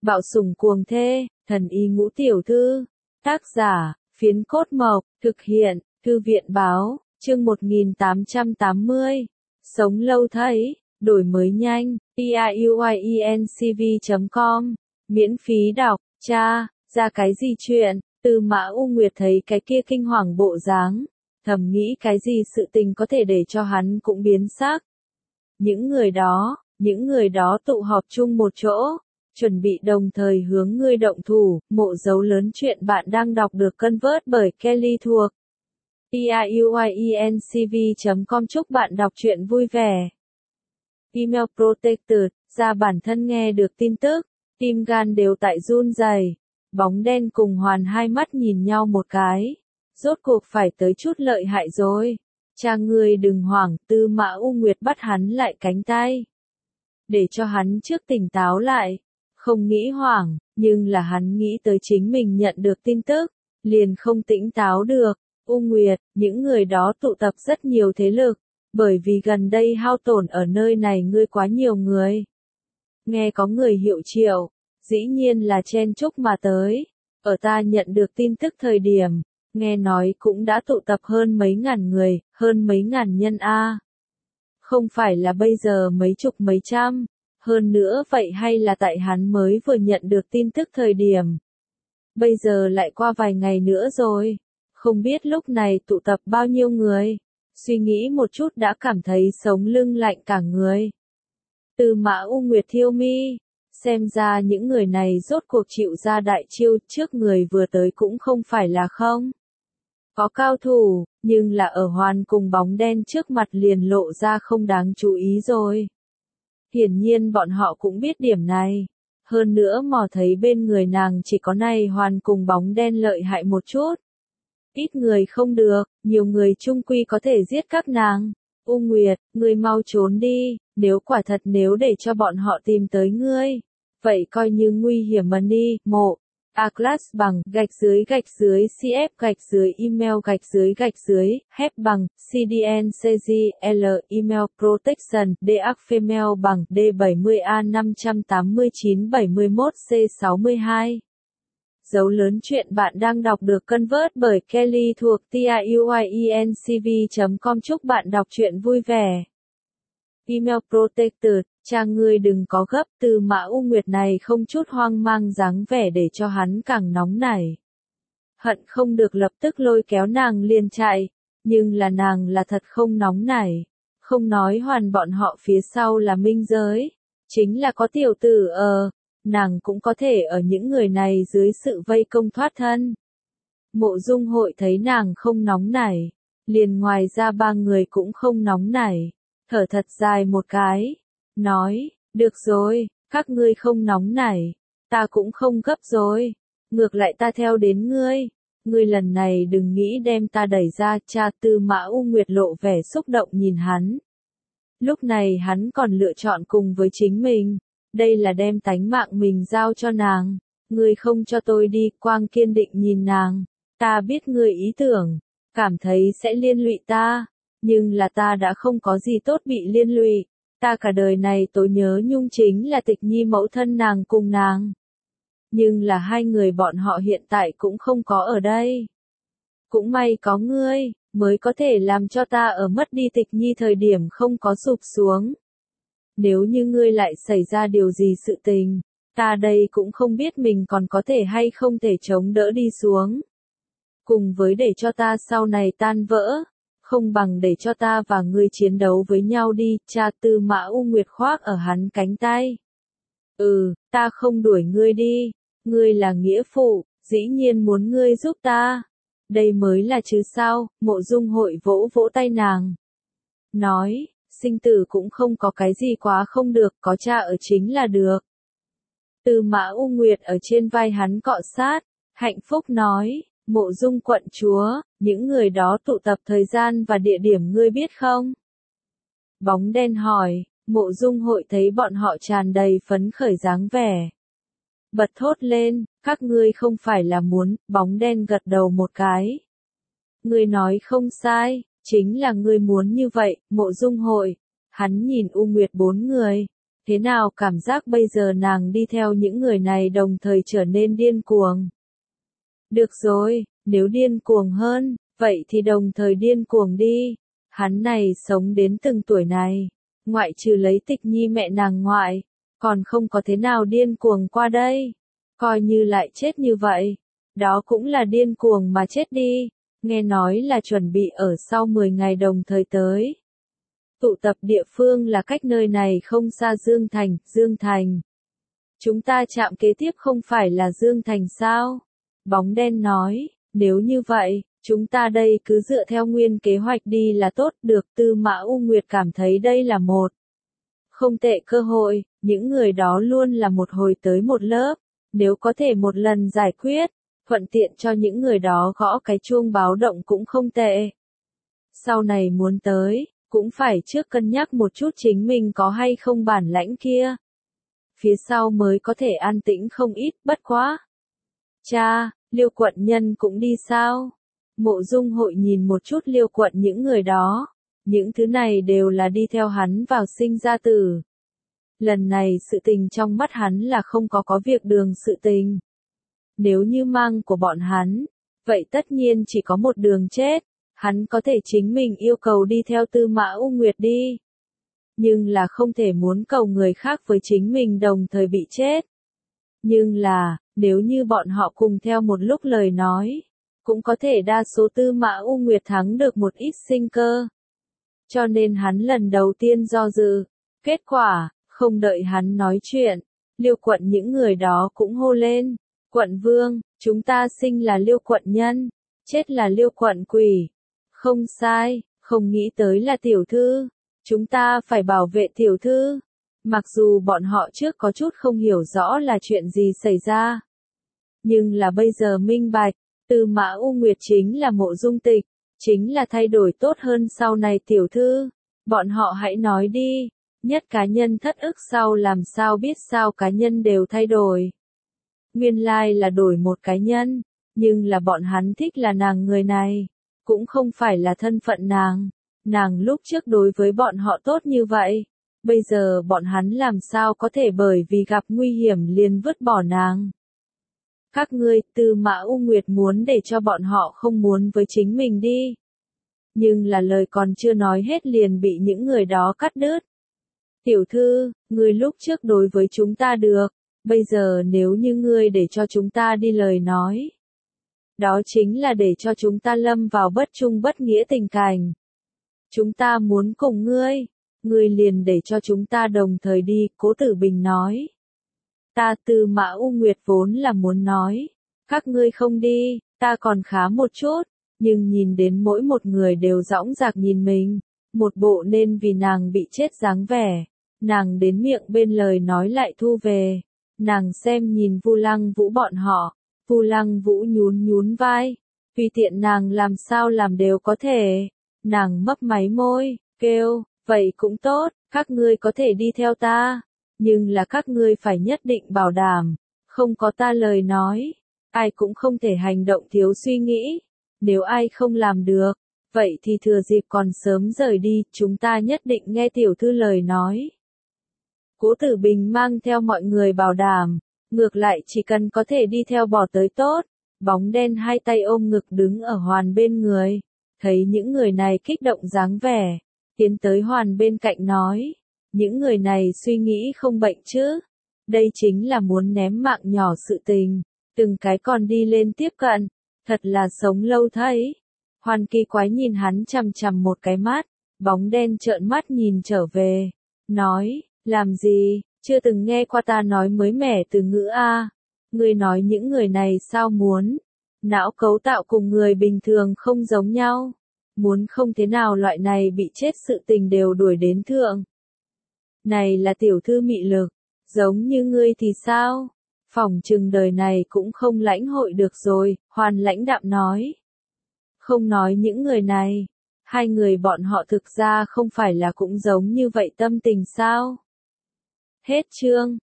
Bạo sủng cuồng thê, thần y ngũ tiểu thư. Tác giả, Phiến Cốt Mộc, thực hiện, Thư viện báo, chương 1880. Sống lâu thấy, đổi mới nhanh, auiencv.com, miễn phí đọc, cha, ra cái gì chuyện, Tư Mã U Nguyệt thấy cái kia kinh hoàng bộ dáng, thầm nghĩ cái gì sự tình có thể để cho hắn cũng biến sắc. Những người đó tụ họp chung một chỗ, chuẩn bị đồng thời hướng ngươi động thủ, mộ dấu lớn chuyện bạn đang đọc được convert bởi Kelly thuộc auiencv.com. Chúc bạn đọc truyện vui vẻ. Email Protected, ra bản thân nghe được tin tức, tim gan đều tại run rẩy. Bóng đen cùng Hoàn hai mắt nhìn nhau một cái. Rốt cuộc phải tới chút lợi hại rồi. Cha ngươi đừng hoảng, Tư Mã U Nguyệt bắt hắn lại cánh tay. Để cho hắn trước tỉnh táo lại. Không nghĩ hoảng, nhưng là hắn nghĩ tới chính mình nhận được tin tức, liền không tỉnh táo được. U Nguyệt, những người đó tụ tập rất nhiều thế lực, bởi vì gần đây hao tổn ở nơi này ngươi quá nhiều người. Nghe có người hiệu triệu, dĩ nhiên là chen chúc mà tới. Ở ta nhận được tin tức thời điểm, nghe nói cũng đã tụ tập hơn mấy ngàn người, hơn mấy ngàn nhân a. Không phải là bây giờ mấy chục mấy trăm. Hơn nữa vậy hay là tại hắn mới vừa nhận được tin tức thời điểm. Bây giờ lại qua vài ngày nữa rồi. Không biết lúc này tụ tập bao nhiêu người. Suy nghĩ một chút đã cảm thấy sống lưng lạnh cả người. Tư Mã U Nguyệt thiêu mi. Xem ra những người này rốt cuộc chịu ra đại chiêu trước người vừa tới cũng không phải là không. Có cao thủ, nhưng là ở Hoàn cùng bóng đen trước mặt liền lộ ra không đáng chú ý rồi. Hiển nhiên bọn họ cũng biết điểm này. Hơn nữa mò thấy bên người nàng chỉ có này Hoàn cùng bóng đen lợi hại một chút. Ít người không được, nhiều người chung quy có thể giết các nàng. U Nguyệt, ngươi mau trốn đi, nếu quả thật nếu để cho bọn họ tìm tới ngươi. Vậy coi như nguy hiểm mà đi, mộ. A-class bằng, _, cf email _, bằng, cdncgl, email protection, deac bằng, D70A58971C62. Dấu lớn chuyện bạn đang đọc được convert bởi Kelly thuộc auiencv.com. Chúc bạn đọc truyện vui vẻ. Email Protected, cha ngươi đừng có gấp, Tư Mã U Nguyệt này không chút hoang mang dáng vẻ để cho hắn càng nóng nảy. Hận không được lập tức lôi kéo nàng liền chạy, nhưng là nàng là thật không nóng nảy. Không nói Hoàn bọn họ phía sau là minh giới, chính là có tiểu tử nàng cũng có thể ở những người này dưới sự vây công thoát thân. Mộ Dung Hội thấy nàng không nóng nảy, liền ngoài ra ba người cũng không nóng nảy. Thở thật dài một cái, nói, được rồi, các ngươi không nóng nảy, ta cũng không gấp rồi, ngược lại ta theo đến ngươi lần này đừng nghĩ đem ta đẩy ra. Cha Tư Mã U Nguyệt lộ vẻ xúc động nhìn hắn. Lúc này hắn còn lựa chọn cùng với chính mình, đây là đem tánh mạng mình giao cho nàng, ngươi không cho tôi đi. Quang kiên định nhìn nàng, ta biết ngươi ý tưởng, cảm thấy sẽ liên lụy ta. Nhưng là ta đã không có gì tốt bị liên lụy, ta cả đời này tối nhớ nhung chính là Tịch Nhi mẫu thân nàng cùng nàng. Nhưng là hai người bọn họ hiện tại cũng không có ở đây. Cũng may có ngươi, mới có thể làm cho ta ở mất đi Tịch Nhi thời điểm không có sụp xuống. Nếu như ngươi lại xảy ra điều gì sự tình, ta đây cũng không biết mình còn có thể hay không thể chống đỡ đi xuống. Cùng với để cho ta sau này tan vỡ. Không bằng để cho ta và ngươi chiến đấu với nhau đi. Cha Tư Mã U Nguyệt khoác ở hắn cánh tay. Ta không đuổi ngươi đi. Ngươi là nghĩa phụ, dĩ nhiên muốn ngươi giúp ta. Đây mới là chứ sao. Mộ Dung Hội vỗ vỗ tay nàng. Nói, sinh tử cũng không có cái gì quá không được, có cha ở chính là được. Tư Mã U Nguyệt ở trên vai hắn cọ sát, hạnh phúc nói. Mộ Dung quận chúa, những người đó tụ tập thời gian và địa điểm ngươi biết không? Bóng đen hỏi. Mộ Dung Hội thấy bọn họ tràn đầy phấn khởi dáng vẻ, bật thốt lên, các ngươi không phải là muốn. Bóng đen gật đầu một cái. Ngươi nói không sai, chính là ngươi muốn như vậy. Mộ Dung Hội, hắn nhìn U Nguyệt bốn người, Thế nào cảm giác bây giờ nàng đi theo những người này đồng thời trở nên điên cuồng? Được rồi, nếu điên cuồng hơn, vậy thì đồng thời điên cuồng đi. Hắn này sống đến từng tuổi này, ngoại trừ lấy Tịch Nhi mẹ nàng ngoại, còn không có thế nào điên cuồng qua đây. Coi như lại chết như vậy, đó cũng là điên cuồng mà chết đi. Nghe nói là chuẩn bị ở sau 10 ngày đồng thời tới. Tụ tập địa phương là cách nơi này không xa Dương Thành, Dương Thành. Chúng ta chạm kế tiếp không phải là Dương Thành sao? Bóng đen nói, nếu như vậy, chúng ta đây cứ dựa theo nguyên kế hoạch đi là tốt. Được. Tư Mã U Nguyệt cảm thấy đây là một không tệ cơ hội, những người đó luôn là một hồi tới một lớp, nếu có thể một lần giải quyết, thuận tiện cho những người đó gõ cái chuông báo động cũng không tệ. Sau này muốn tới, cũng phải trước cân nhắc một chút chính mình có hay không bản lãnh kia. Phía sau mới có thể an tĩnh không ít, bất quá. Cha, Liêu quận nhân cũng đi sao? Mộ Dung Hội nhìn một chút Liêu quận những người đó. Những thứ này đều là đi theo hắn vào sinh ra tử. Lần này sự tình trong mắt hắn là không có việc đường sự tình. Nếu như mang của bọn hắn, vậy tất nhiên chỉ có một đường chết. Hắn có thể chính mình yêu cầu đi theo Tư Mã U Nguyệt đi. Nhưng là không thể muốn cầu người khác với chính mình đồng thời bị chết. Nhưng là, nếu như bọn họ cùng theo một lúc lời nói, cũng có thể đa số Tư Mã U Nguyệt thắng được một ít sinh cơ. Cho nên hắn lần đầu tiên do dự. Kết quả, không đợi hắn nói chuyện, Liêu quận những người đó cũng hô lên. Quận vương, chúng ta sinh là Liêu quận nhân, chết là Liêu quận quỷ. Không sai, không nghĩ tới là tiểu thư. Chúng ta phải bảo vệ tiểu thư. Mặc dù bọn họ trước có chút không hiểu rõ là chuyện gì xảy ra. Nhưng là bây giờ minh bạch, Tư Mã U Nguyệt chính là Mộ Dung Tịch, chính là thay đổi tốt hơn sau này tiểu thư. Bọn họ hãy nói đi, nhất cá nhân thất ức sau làm sao biết sao cá nhân đều thay đổi. Nguyên lai là đổi một cá nhân, nhưng là bọn hắn thích là nàng người này, cũng không phải là thân phận nàng. Nàng lúc trước đối với bọn họ tốt như vậy, bây giờ bọn hắn làm sao có thể bởi vì gặp nguy hiểm liền vứt bỏ nàng. Các ngươi, Tư Mã U Nguyệt muốn để cho bọn họ không muốn với chính mình đi. Nhưng là lời còn chưa nói hết liền bị những người đó cắt đứt. Tiểu thư, ngươi lúc trước đối với chúng ta được, bây giờ nếu như ngươi để cho chúng ta đi lời nói. Đó chính là để cho chúng ta lâm vào bất trung bất nghĩa tình cảnh. Chúng ta muốn cùng ngươi liền để cho chúng ta đồng thời đi, Cố Tử Bình nói. Ta Tư Mã U Nguyệt vốn là muốn nói, các ngươi không đi, ta còn khá một chút, nhưng nhìn đến mỗi một người đều dõng dạc nhìn mình, một bộ nên vì nàng bị chết dáng vẻ, nàng đến miệng bên lời nói lại thu về, nàng xem nhìn Vu Lăng Vũ bọn họ, Vu Lăng Vũ nhún nhún vai, tùy tiện nàng làm sao làm đều có thể, nàng mấp máy môi, kêu, vậy cũng tốt, các ngươi có thể đi theo ta. Nhưng là các ngươi phải nhất định bảo đảm, không có ta lời nói, ai cũng không thể hành động thiếu suy nghĩ. Nếu ai không làm được, vậy thì thừa dịp còn sớm rời đi, chúng ta nhất định nghe tiểu thư lời nói. Cố Tử Bình mang theo mọi người bảo đảm, ngược lại chỉ cần có thể đi theo bỏ tới tốt. Bóng đen hai tay ôm ngực đứng ở Hoàn bên người, thấy những người này kích động dáng vẻ, tiến tới Hoàn bên cạnh nói. Những người này suy nghĩ không bệnh chứ. Đây chính là muốn ném mạng nhỏ sự tình. Từng cái còn đi lên tiếp cận. Thật là sống lâu thấy. Hoàn kỳ quái nhìn hắn chằm chằm một cái mắt. Bóng đen trợn mắt nhìn trở về. Nói, làm gì, chưa từng nghe qua ta nói mới mẻ từ ngữ A. Ngươi nói những người này sao muốn. Não cấu tạo cùng người bình thường không giống nhau. Muốn không thế nào loại này bị chết sự tình đều đuổi đến thượng. Này là tiểu thư mị lực, giống như ngươi thì sao? Phỏng chừng đời này cũng không lãnh hội được rồi, Hoàn lãnh đạm nói. Không nói những người này, hai người bọn họ thực ra không phải là cũng giống như vậy tâm tình sao? Hết chương.